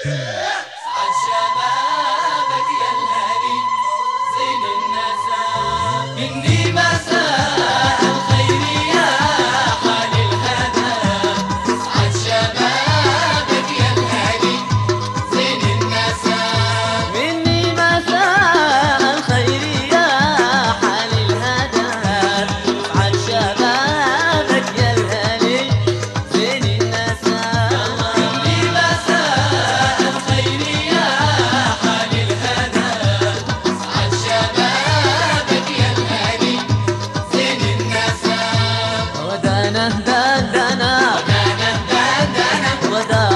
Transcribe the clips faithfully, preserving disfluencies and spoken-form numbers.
اسعد شبابك يا الهادي زين النساء مني مساء الخير يا حال الهدى. اسعد شبابك يا الهادي زين النساء مني مساء الخير يا حال الهدى. اسعد شبابك يا الهادي زين النساء. مني مساء الخير يا حال الهدى. اسعد شبابك يا الهادي زين النساء. ودانا دانا ودانا دانا ودا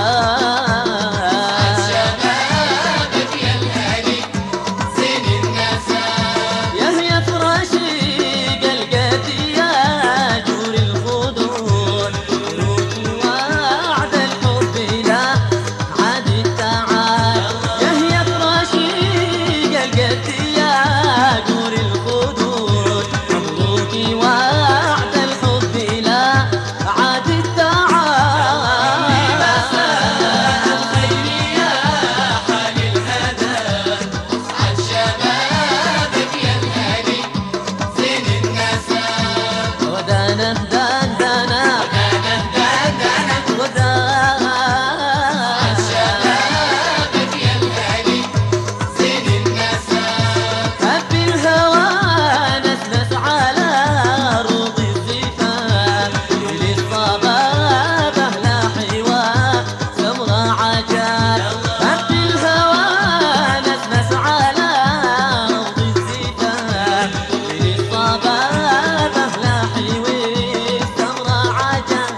شبابك يا الهادي زين النساء. يا هي فراشي قلقتي يا جور الخدود. روحي وعد الحب لا عاد التعال. يا هي فراشي قلقتي يا جور الخدود. مبروكي وعد الحب لا عاد التعال. الخير يا حال الهدى. اسعد شبابك يا الهادي زين النساء. ودانا دان دانا دانا دانا ودا شبابك يا الهادي زين النساء. هب الهوى نسنس على روض الزفاف. للصبابة لا حوار سمرة عجال. هب الهوى نسنس على روض الزفاف. للصبابة لا حوار سمرة عجال.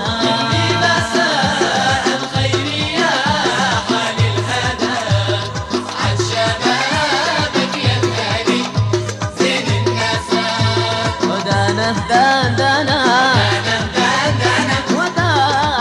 مساء الخير يا حال الهدى. اسعد شبابك يا الهادي زين النساء. ودانا دان دانا دانا دانا ودا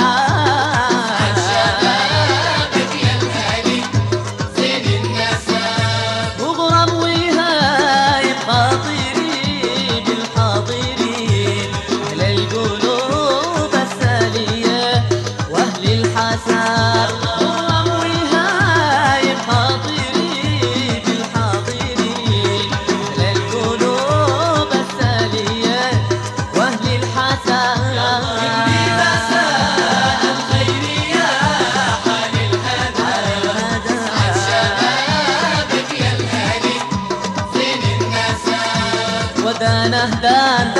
شبابك يا الهادي زين النساء. مغرم وهايب خاطري بالحاضرين. أهل القلوب السالية وأهل الحساب. مغرم وهايب خاطري بالحاضرين. أهل القلوب السالية وأهل الحساب. مساء الخير يا حال الهدى. اسعد شبابك يا الهادي زين النساء. ودانا دان